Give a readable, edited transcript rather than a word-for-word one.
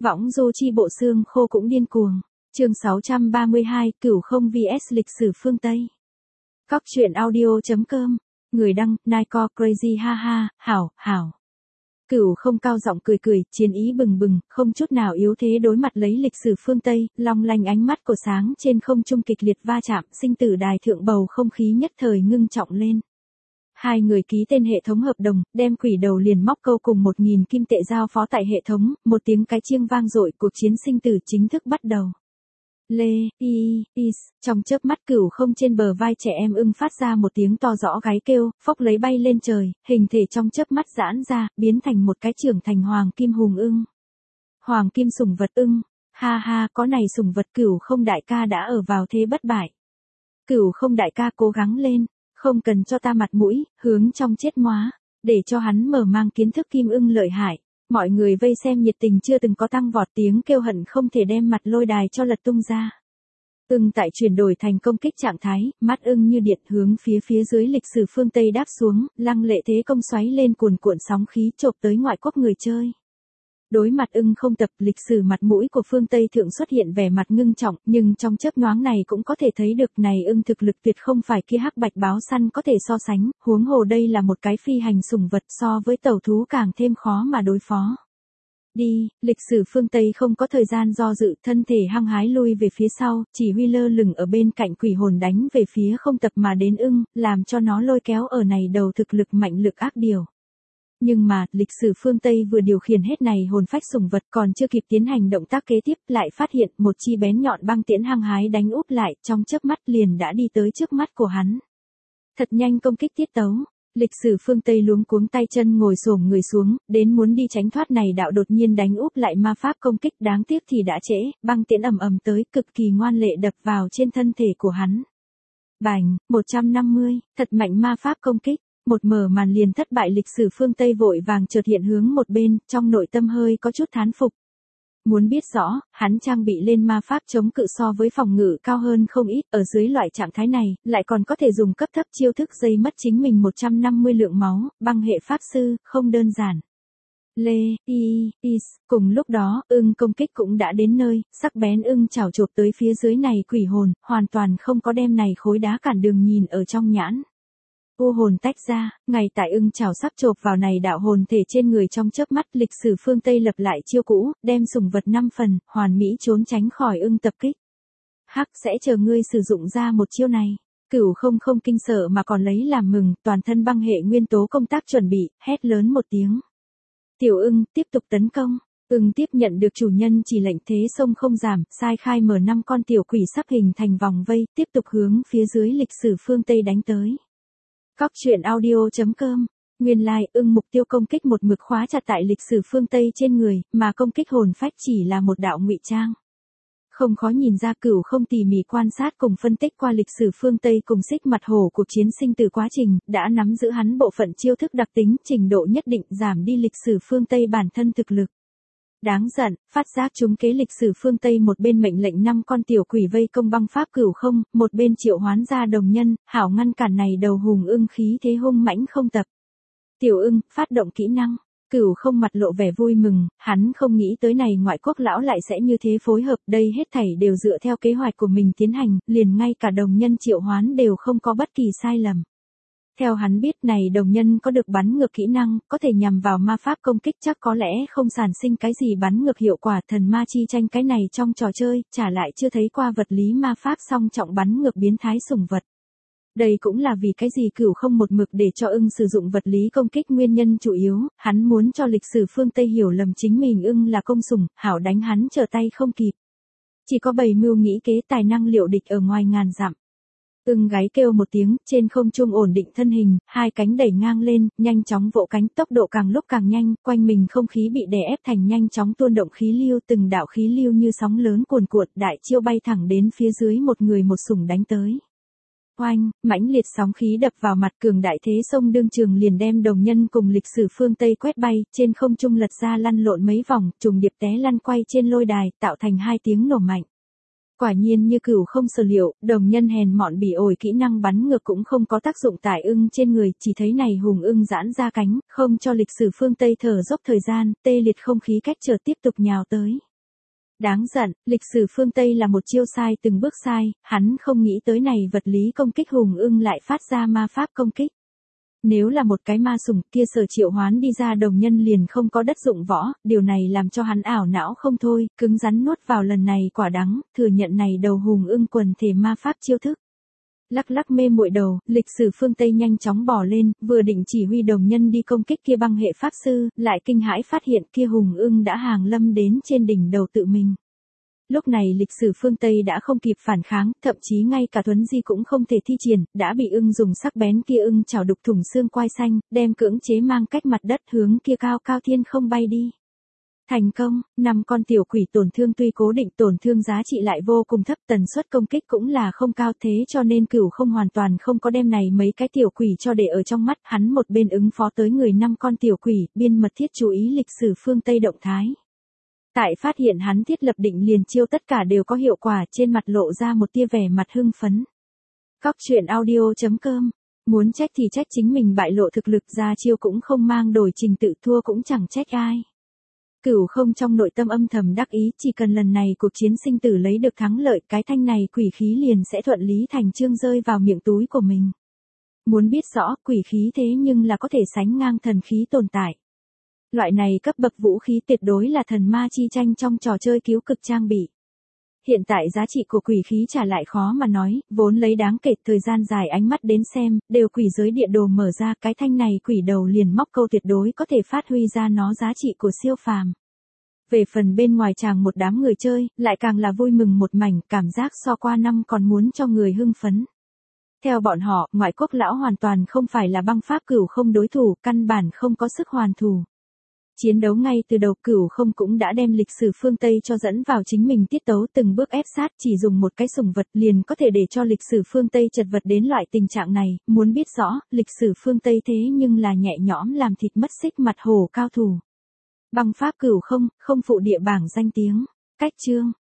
Võng du chi bộ xương khô cũng điên cuồng. Chương 632, Cửu Không vs lịch sử phương Tây. Cóc truyện audio.com. Người đăng, Niko Crazy ha, hảo. Cửu Không cao giọng cười, chiến ý bừng bừng, không chút nào yếu thế đối mặt lấy lịch sử phương Tây, long lanh ánh mắt của sáng trên không trung kịch liệt va chạm, sinh tử đài thượng bầu không khí nhất thời ngưng trọng lên. Hai người ký tên hệ thống hợp đồng, đem quỷ đầu liền móc câu cùng 1.000 kim tệ giao phó tại hệ thống, một tiếng cái chiêng vang dội, cuộc chiến sinh tử chính thức bắt đầu. Trong chớp mắt Cửu Không trên bờ vai trẻ em ưng phát ra một tiếng to rõ gáy kêu, phốc lấy bay lên trời, hình thể trong chớp mắt giãn ra, biến thành một cái trưởng thành hoàng kim hùng ưng. Hoàng kim sủng vật ưng, ha, có này sủng vật Cửu Không đại ca đã ở vào thế bất bại. Cửu Không đại ca cố gắng lên, không cần cho ta mặt mũi, hướng trong chết ngoá, để cho hắn mở mang kiến thức kim ưng lợi hại. Mọi người vây xem nhiệt tình chưa từng có tăng vọt, tiếng kêu hận không thể đem mặt lôi đài cho lật tung ra. Ưng tại chuyển đổi thành công kích trạng thái, mắt ưng như điện hướng phía dưới lịch sử phương Tây đáp xuống, lăng lệ thế công xoáy lên cuồn cuộn sóng khí chộp tới ngoại quốc người chơi. Đối mặt ưng không tập, lịch sử mặt mũi của phương Tây thượng xuất hiện vẻ mặt ngưng trọng, nhưng trong chớp nhoáng này cũng có thể thấy được này ưng thực lực tuyệt không phải kia hắc bạch báo săn có thể so sánh, huống hồ đây là một cái phi hành sủng vật, so với tẩu thú càng thêm khó mà đối phó. Đi, lịch sử phương Tây không có thời gian do dự, thân thể hăng hái lui về phía sau, chỉ huy lơ lửng ở bên cạnh quỷ hồn đánh về phía không tập mà đến ưng, làm cho nó lôi kéo ở này đầu thực lực mạnh lực ác điều. Nhưng mà, lịch sử phương Tây vừa điều khiển hết này hồn phách sủng vật còn chưa kịp tiến hành động tác kế tiếp, lại phát hiện một chi bén nhọn băng tiễn hăng hái đánh úp lại, trong chớp mắt liền đã đi tới trước mắt của hắn. Thật nhanh công kích tiết tấu, lịch sử phương Tây luống cuống tay chân ngồi xổm người xuống, đến muốn đi tránh thoát này đạo đột nhiên đánh úp lại ma pháp công kích, đáng tiếc thì đã trễ, băng tiễn ầm tới, cực kỳ ngoan lệ đập vào trên thân thể của hắn. Bành, 150, thật mạnh ma pháp công kích. Một mở màn liền thất bại, lịch sử phương Tây vội vàng chợt hiện hướng một bên, trong nội tâm hơi có chút thán phục. Muốn biết rõ, hắn trang bị lên ma pháp chống cự so với phòng ngự cao hơn không ít, ở dưới loại trạng thái này, lại còn có thể dùng cấp thấp chiêu thức dây mất chính mình 150 lượng máu, băng hệ pháp sư, không đơn giản. Cùng lúc đó, ưng công kích cũng đã đến nơi, sắc bén ưng chảo chộp tới phía dưới này quỷ hồn, hoàn toàn không có đem này khối đá cản đường nhìn ở trong nhãn. U hồn tách ra, ngay tại ưng chảo sắp chộp vào này đạo hồn thể trên người, trong chớp mắt lịch sử phương Tây lập lại chiêu cũ, đem sủng vật 5 phần, hoàn mỹ trốn tránh khỏi ưng tập kích. Hắc sẽ chờ ngươi sử dụng ra một chiêu này. Cửu không kinh sợ mà còn lấy làm mừng, toàn thân băng hệ nguyên tố công tác chuẩn bị, hét lớn một tiếng. Tiểu ưng, tiếp tục tấn công. Ưng tiếp nhận được chủ nhân chỉ lệnh thế sông không giảm, sai khai mở 5 con tiểu quỷ sắp hình thành vòng vây, tiếp tục hướng phía dưới lịch sử phương Tây đánh tới. Cóc truyện audio.com. Nguyên lai, ưng mục tiêu công kích một mực khóa chặt tại lịch sử phương Tây trên người, mà công kích hồn phách chỉ là một đạo ngụy trang. Không khó nhìn ra, Cửu Không tỉ mỉ quan sát cùng phân tích qua lịch sử phương Tây cùng xích mặt hổ cuộc chiến sinh từ quá trình, đã nắm giữ hắn bộ phận chiêu thức đặc tính, trình độ nhất định giảm đi lịch sử phương Tây bản thân thực lực. Đáng giận, phát giác chúng kế lịch sử phương Tây, một bên mệnh lệnh 5 con tiểu quỷ vây công băng pháp Cửu Không, một bên triệu hoán ra đồng nhân, hảo ngăn cản này đầu hùng ưng khí thế hung mãnh không tập. Tiểu ưng, phát động kỹ năng. Cửu Không mặt lộ vẻ vui mừng, hắn không nghĩ tới này ngoại quốc lão lại sẽ như thế phối hợp, đây hết thảy đều dựa theo kế hoạch của mình tiến hành, liền ngay cả đồng nhân triệu hoán đều không có bất kỳ sai lầm. Theo hắn biết, này đồng nhân có được bắn ngược kỹ năng, có thể nhằm vào ma pháp công kích, chắc có lẽ không sản sinh cái gì bắn ngược hiệu quả, thần ma chi tranh cái này trong trò chơi, trả lại chưa thấy qua vật lý ma pháp song trọng bắn ngược biến thái sủng vật. Đây cũng là vì cái gì Cửu Không một mực để cho ưng sử dụng vật lý công kích nguyên nhân chủ yếu, hắn muốn cho lịch sử phương Tây hiểu lầm chính mình ưng là công sủng, hảo đánh hắn trở tay không kịp. Chỉ có bày mưu nghĩ kế, tài năng liệu địch ở ngoài ngàn dặm. Ưng gáy kêu một tiếng, trên không trung ổn định thân hình, hai cánh đẩy ngang lên, nhanh chóng vỗ cánh, tốc độ càng lúc càng nhanh, quanh mình không khí bị đè ép thành nhanh chóng tuôn động khí lưu, từng đạo khí lưu như sóng lớn cuồn cuộn, đại chiêu bay thẳng đến phía dưới một người một sủng đánh tới. Oanh, mãnh liệt sóng khí đập vào mặt, cường đại thế sông đương trường liền đem đồng nhân cùng lịch sử phương Tây quét bay, trên không trung lật ra lăn lộn mấy vòng, trùng điệp té lăn quay trên lôi đài, tạo thành 2 tiếng nổ mạnh. Quả nhiên như Cửu Không sở liệu, đồng nhân hèn mọn bỉ ổi kỹ năng bắn ngược cũng không có tác dụng tại ưng trên người, chỉ thấy này hùng ưng giãn ra cánh, không cho lịch sử phương Tây thở dốc thời gian, tê liệt không khí cách trở tiếp tục nhào tới. Đáng giận, lịch sử phương Tây là một chiêu sai từng bước sai, hắn không nghĩ tới này vật lý công kích hùng ưng lại phát ra ma pháp công kích. Nếu là một cái ma sủng kia Sở Triệu Hoán đi ra đồng nhân liền không có đất dụng võ, điều này làm cho hắn ảo não không thôi, cứng rắn nuốt vào lần này quả đắng, thừa nhận này đầu hùng ưng quần thể ma pháp chiêu thức. Lắc lắc mê muội đầu, lịch sử phương Tây nhanh chóng bỏ lên, vừa định chỉ huy đồng nhân đi công kích kia băng hệ pháp sư, lại kinh hãi phát hiện kia hùng ưng đã hàng lâm đến trên đỉnh đầu tự mình. Lúc này lịch sử phương Tây đã không kịp phản kháng, thậm chí ngay cả thuấn di cũng không thể thi triển, đã bị ưng dùng sắc bén kia ưng chảo đục thủng xương quai xanh, đem cưỡng chế mang cách mặt đất hướng kia cao cao thiên không bay đi. Thành công, 5 con tiểu quỷ tổn thương tuy cố định tổn thương giá trị lại vô cùng thấp, tần suất công kích cũng là không cao, thế cho nên Cửu không hoàn toàn không có đem này mấy cái tiểu quỷ cho để ở trong mắt, hắn một bên ứng phó tới người 5 con tiểu quỷ, biên mật thiết chú ý lịch sử phương Tây động thái. Tại phát hiện hắn thiết lập định liền chiêu tất cả đều có hiệu quả, trên mặt lộ ra một tia vẻ mặt hưng phấn. Cóc truyện audio.com. Muốn trách thì trách chính mình bại lộ thực lực, ra chiêu cũng không mang đổi trình tự, thua cũng chẳng trách ai. Cửu không trong nội tâm âm thầm đắc ý, chỉ cần lần này cuộc chiến sinh tử lấy được thắng lợi, cái thanh này quỷ khí liền sẽ thuận lý thành chương rơi vào miệng túi của mình. Muốn biết rõ, quỷ khí thế nhưng là có thể sánh ngang thần khí tồn tại. Loại này cấp bậc vũ khí tuyệt đối là thần ma chi tranh trong trò chơi cứu cực trang bị. Hiện tại giá trị của quỷ khí trả lại khó mà nói, vốn lấy đáng kể thời gian dài ánh mắt đến xem, đều quỷ giới địa đồ mở ra, cái thanh này quỷ đầu liền móc câu tuyệt đối có thể phát huy ra nó giá trị của siêu phàm. Về phần bên ngoài chàng một đám người chơi, lại càng là vui mừng một mảnh, cảm giác so qua năm còn muốn cho người hưng phấn. Theo bọn họ, ngoại quốc lão hoàn toàn không phải là băng pháp Cửu không đối thủ, căn bản không có sức hoàn thủ. Chiến đấu ngay từ đầu Cửu không cũng đã đem lịch sử phương Tây cho dẫn vào chính mình tiết tấu, từng bước ép sát, chỉ dùng một cái sủng vật liền có thể để cho lịch sử phương Tây chật vật đến loại tình trạng này, muốn biết rõ, lịch sử phương Tây thế nhưng là nhẹ nhõm làm thịt mất xích mặt hổ cao thủ. Băng pháp Cửu không, không phụ địa bảng danh tiếng. Cách chương.